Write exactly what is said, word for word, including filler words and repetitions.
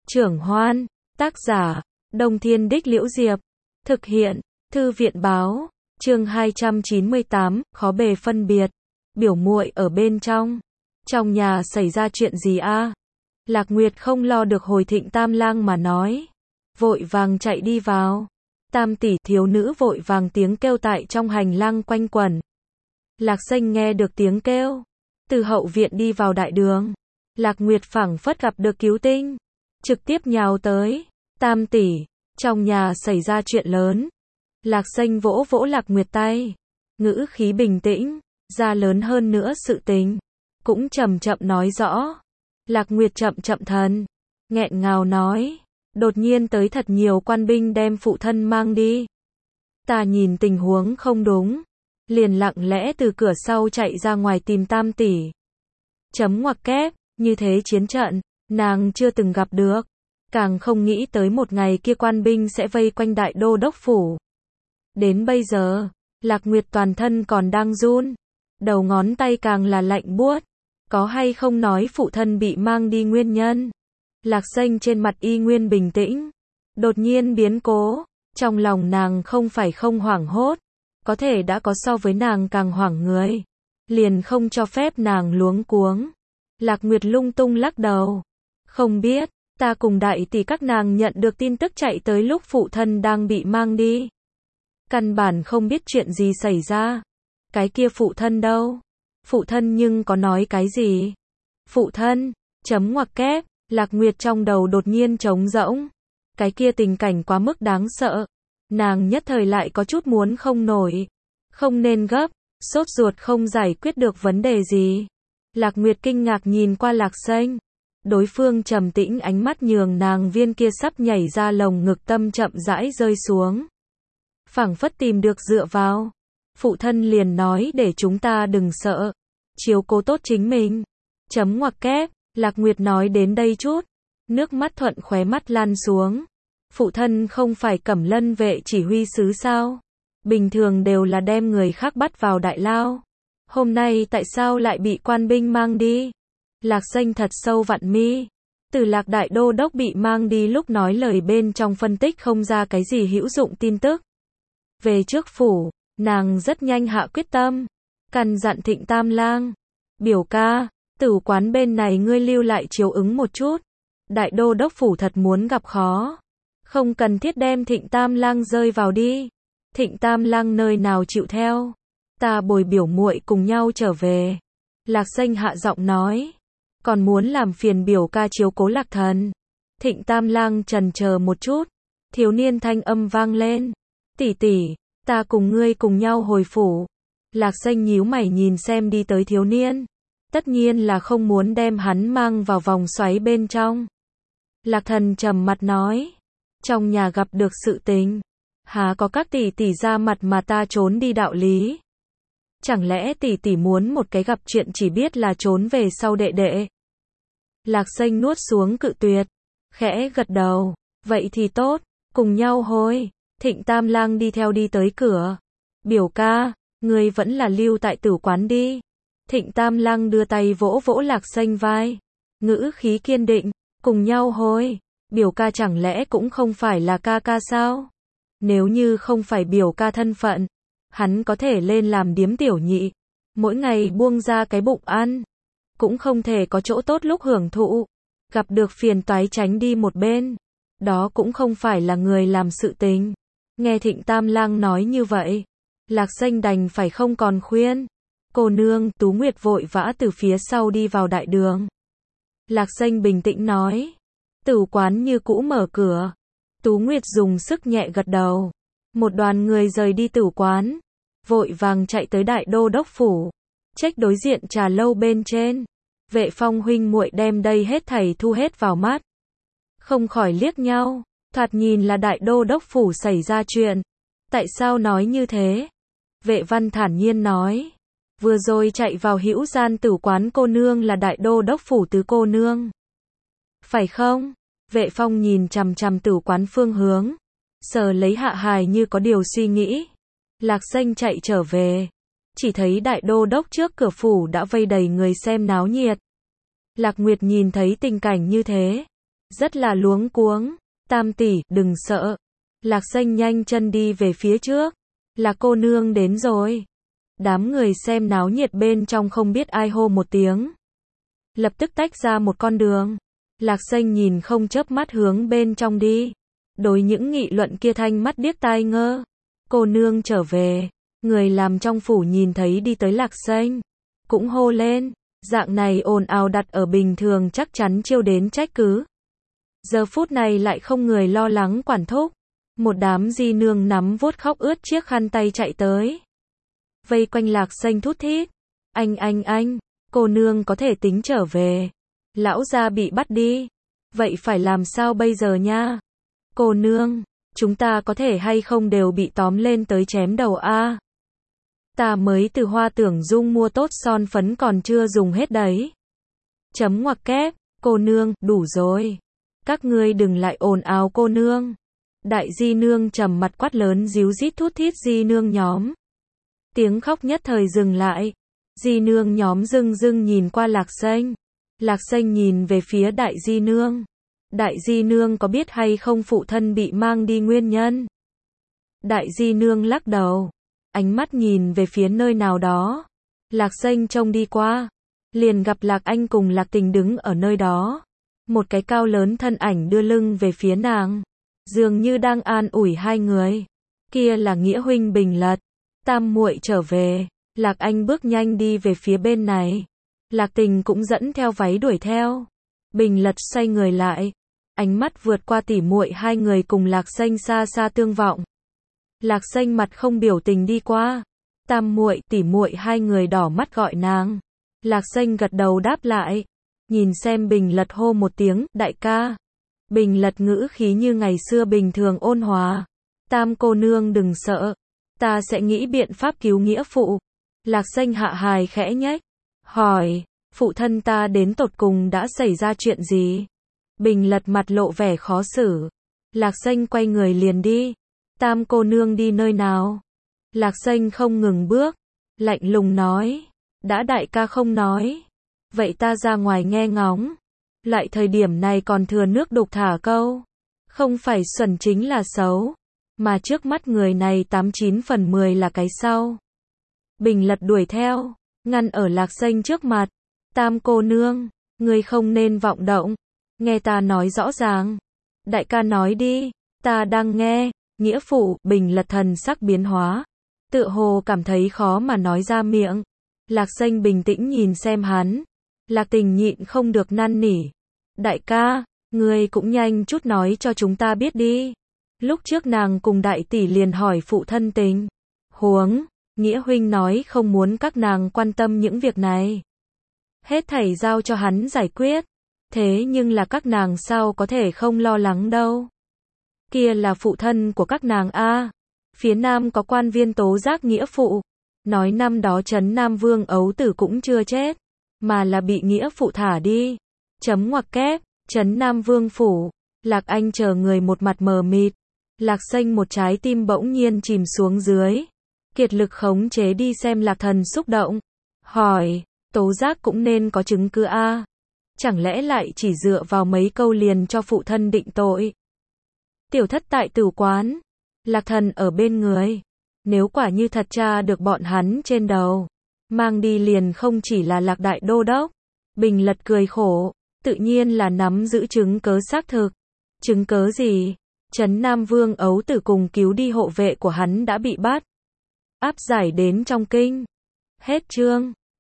Trưởng Hoan, tác giả, Đông Thiên Đích Liễu Diệp, thực hiện, Thư viện Báo, chương hai trăm chín mươi tám, khó bề phân biệt, biểu muội ở bên trong. Trong nhà xảy ra chuyện gì a? Lạc Nguyệt không lo được hồi Thịnh Tam Lang mà nói, vội vàng chạy đi vào. Tam tỷ, thiếu nữ vội vàng tiếng kêu tại trong hành lang quanh quẩn. Lạc Xanh nghe được tiếng kêu, từ hậu viện đi vào đại đường. Lạc Nguyệt phảng phất gặp được cứu tinh, trực tiếp nhào tới. Tam tỷ, trong nhà xảy ra chuyện lớn. Lạc Xanh vỗ vỗ Lạc Nguyệt tay, ngữ khí bình tĩnh, ra lớn hơn nữa sự tình, cũng chậm chậm nói rõ. Lạc Nguyệt chậm chậm thần, nghẹn ngào nói, đột nhiên tới thật nhiều quan binh đem phụ thân mang đi. Ta nhìn tình huống không đúng, liền lặng lẽ từ cửa sau chạy ra ngoài tìm Tam tỷ. Chấm ngoặc kép, như thế chiến trận, nàng chưa từng gặp được, càng không nghĩ tới một ngày kia quan binh sẽ vây quanh đại đô đốc phủ. Đến bây giờ, Lạc Nguyệt toàn thân còn đang run, đầu ngón tay càng là lạnh buốt. Có hay không nói phụ thân bị mang đi nguyên nhân? Lạc Xanh trên mặt y nguyên bình tĩnh, đột nhiên biến cố, trong lòng nàng không phải không hoảng hốt, có thể đã có so với nàng càng hoảng người, liền không cho phép nàng luống cuống. Lạc Nguyệt lung tung lắc đầu, không biết, ta cùng đại tỷ các nàng nhận được tin tức chạy tới lúc phụ thân đang bị mang đi. Căn bản không biết chuyện gì xảy ra. Cái kia phụ thân đâu? Phụ thân nhưng có nói cái gì? Phụ thân, chấm ngoặc kép, Lạc Nguyệt trong đầu đột nhiên trống rỗng. Cái kia tình cảnh quá mức đáng sợ. Nàng nhất thời lại có chút muốn không nổi. Không nên gấp, sốt ruột không giải quyết được vấn đề gì. Lạc Nguyệt kinh ngạc nhìn qua Lạc Xanh. Đối phương trầm tĩnh ánh mắt nhường nàng viên kia sắp nhảy ra lồng ngực tâm chậm rãi rơi xuống. Phảng phất tìm được dựa vào. Phụ thân liền nói để chúng ta đừng sợ, chiếu cố tốt chính mình. Chấm ngoặc kép, Lạc Nguyệt nói đến đây chút, nước mắt thuận khóe mắt lan xuống. Phụ thân không phải Cẩm Lân vệ chỉ huy sứ sao? Bình thường đều là đem người khác bắt vào đại lao. Hôm nay tại sao lại bị quan binh mang đi? Lạc Xanh thật sâu vặn mi. Từ Lạc đại đô đốc bị mang đi lúc nói lời bên trong phân tích không ra cái gì hữu dụng tin tức. Về trước phủ, nàng rất nhanh hạ quyết tâm, căn dặn Thịnh Tam Lang, biểu ca, tử quán bên này ngươi lưu lại chiếu ứng một chút. Đại đô đốc phủ thật muốn gặp khó, không cần thiết đem Thịnh Tam Lang rơi vào đi. Thịnh Tam Lang nơi nào chịu theo, ta bồi biểu muội cùng nhau trở về. Lạc Xanh hạ giọng nói, còn muốn làm phiền biểu ca chiếu cố Lạc thần. Thịnh Tam Lang chần chờ một chút, thiếu niên thanh âm vang lên, tỷ tỷ, ta cùng ngươi cùng nhau hồi phủ. Lạc Xanh nhíu mày nhìn xem đi tới thiếu niên, tất nhiên là không muốn đem hắn mang vào vòng xoáy bên trong. Lạc thần trầm mặt nói, trong nhà gặp được sự tình, há có các tỷ tỷ ra mặt mà ta trốn đi đạo lý. Chẳng lẽ tỷ tỷ muốn một cái gặp chuyện chỉ biết là trốn về sau đệ đệ? Lạc Xanh nuốt xuống cự tuyệt, khẽ gật đầu, vậy thì tốt, cùng nhau hồi. Thịnh Tam Lang đi theo đi tới cửa. Biểu ca, ngươi vẫn là lưu tại tử quán đi. Thịnh Tam Lang đưa tay vỗ vỗ Lạc Xanh vai, ngữ khí kiên định, cùng nhau hồi. Biểu ca chẳng lẽ cũng không phải là ca ca sao? Nếu như không phải biểu ca thân phận, hắn có thể lên làm điếm tiểu nhị, mỗi ngày buông ra cái bụng ăn, cũng không thể có chỗ tốt lúc hưởng thụ. Gặp được phiền toái tránh đi một bên, đó cũng không phải là người làm sự tình. Nghe Thịnh Tam Lang nói như vậy, Lạc Xanh đành phải không còn khuyên. Cô nương, Tú Nguyệt vội vã từ phía sau đi vào đại đường. Lạc Xanh bình tĩnh nói, tử quán như cũ mở cửa. Tú Nguyệt dùng sức nhẹ gật đầu. Một đoàn người rời đi tử quán, vội vàng chạy tới đại đô đốc phủ. Trách đối diện trà lâu bên trên, Vệ Phong huynh muội đem đây hết thảy thu hết vào mắt, không khỏi liếc nhau. Thoạt nhìn là đại đô đốc phủ xảy ra chuyện. Tại sao nói như thế? Vệ Văn thản nhiên nói, vừa rồi chạy vào hữu gian tử quán cô nương là đại đô đốc phủ tứ cô nương. Phải không? Vệ Phong nhìn chằm chằm tử quán phương hướng, sờ lấy hạ hài như có điều suy nghĩ. Lạc Xanh chạy trở về, chỉ thấy đại đô đốc trước cửa phủ đã vây đầy người xem náo nhiệt. Lạc Nguyệt nhìn thấy tình cảnh như thế, rất là luống cuống. Tam tỷ, đừng sợ. Lạc Xanh nhanh chân đi về phía trước. Lạc cô nương đến rồi. Đám người xem náo nhiệt bên trong không biết ai hô một tiếng. Lập tức tách ra một con đường. Lạc Xanh nhìn không chớp mắt hướng bên trong đi. Đối những nghị luận kia thanh mắt điếc tai ngơ. Cô nương trở về. Người làm trong phủ nhìn thấy đi tới Lạc Xanh. Cũng hô lên. Dạng này ồn ào đặt ở bình thường chắc chắn chiêu đến trách cứ. Giờ phút này lại không người lo lắng quản thúc. Một đám di nương nắm vuốt khóc ướt chiếc khăn tay chạy tới. Vây quanh Lạc Xanh thút thít. Anh anh anh, cô nương có thể tính trở về. Lão gia bị bắt đi. Vậy phải làm sao bây giờ nha? Cô nương, chúng ta có thể hay không đều bị tóm lên tới chém đầu a? Ta mới từ Hoa Tưởng Dung mua tốt son phấn còn chưa dùng hết đấy. Chấm ngoặc kép, cô nương, đủ rồi. Các ngươi đừng lại ồn ào cô nương. Đại di nương trầm mặt quát lớn díu dít thút thít di nương nhóm. Tiếng khóc nhất thời dừng lại. Di nương nhóm dưng dưng nhìn qua Lạc Xanh. Lạc Xanh nhìn về phía đại di nương. Đại di nương có biết hay không phụ thân bị mang đi nguyên nhân? Đại di nương lắc đầu. Ánh mắt nhìn về phía nơi nào đó. Lạc Xanh trông đi qua. Liền gặp Lạc Anh cùng Lạc Tình đứng ở nơi đó. Một cái cao lớn thân ảnh đưa lưng về phía nàng. Dường như đang an ủi hai người. Kia là Nghĩa huynh Bình Lật. Tam muội trở về. Lạc Anh bước nhanh đi về phía bên này. Lạc Tình cũng dẫn theo váy đuổi theo. Bình Lật xoay người lại. Ánh mắt vượt qua tỉ muội hai người cùng Lạc Xanh xa xa tương vọng. Lạc Xanh mặt không biểu tình đi qua. Tam muội, tỉ muội hai người đỏ mắt gọi nàng. Lạc Xanh gật đầu đáp lại. Nhìn xem Bình Lật hô một tiếng, đại ca. Bình Lật ngữ khí như ngày xưa bình thường ôn hòa. Tam cô nương đừng sợ. Ta sẽ nghĩ biện pháp cứu nghĩa phụ. Lạc Xanh hạ hài khẽ nhếch. Hỏi, phụ thân ta đến tột cùng đã xảy ra chuyện gì? Bình Lật mặt lộ vẻ khó xử. Lạc Xanh quay người liền đi. Tam cô nương đi nơi nào? Lạc Xanh không ngừng bước. Lạnh lùng nói. Đã đại ca không nói. Vậy ta ra ngoài nghe ngóng. Lại thời điểm này còn thừa nước đục thả câu. Không phải xuẩn chính là xấu. Mà trước mắt người này tám chín phần mười là cái sau. Bình Lật đuổi theo. Ngăn ở Lạc Xanh trước mặt. Tam cô nương. Ngươi không nên vọng động. Nghe ta nói rõ ràng. Đại ca nói đi. Ta đang nghe. Nghĩa phụ, Bình Lật thần sắc biến hóa. Tựa hồ cảm thấy khó mà nói ra miệng. Lạc Xanh bình tĩnh nhìn xem hắn. Lạc Tình nhịn không được năn nỉ. Đại ca, ngươi cũng nhanh chút nói cho chúng ta biết đi. Lúc trước nàng cùng đại tỷ liền hỏi phụ thân tình huống. Nghĩa huynh nói không muốn các nàng quan tâm những việc này. Hết thảy giao cho hắn giải quyết. Thế nhưng là các nàng sao có thể không lo lắng đâu. Kia là phụ thân của các nàng a. Phía Nam có quan viên tố giác nghĩa phụ. Nói năm đó Trấn Nam Vương ấu tử cũng chưa chết. Mà là bị nghĩa phụ thả đi. Chấm ngoặc kép, Trấn Nam Vương phủ. Lạc Anh chờ người một mặt mờ mịt. Lạc Xanh một trái tim bỗng nhiên chìm xuống dưới. Kiệt lực khống chế đi xem Lạc Thần xúc động. Hỏi, tố giác cũng nên có chứng cứ a. Chẳng lẽ lại chỉ dựa vào mấy câu liền cho phụ thân định tội. Tiểu thất tại tử quán. Lạc Thần ở bên người. Nếu quả như thật tra được bọn hắn trên đầu. Mang đi liền không chỉ là Lạc Đại Đô Đốc. Bình Lật cười khổ. Tự nhiên là nắm giữ chứng cớ xác thực. Chứng cớ gì? Trấn Nam Vương ấu tử cùng cứu đi hộ vệ của hắn đã bị bắt. Áp giải đến trong kinh. Hết chương.